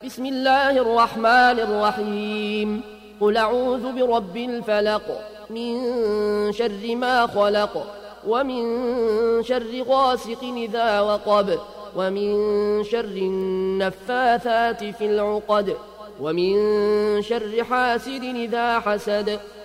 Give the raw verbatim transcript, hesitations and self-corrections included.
بسم الله الرحمن الرحيم قل أعوذ برب الفلق من شر ما خلق ومن شر غاسق إذا وقب ومن شر النفاثات في العقد ومن شر حاسد إذا حسد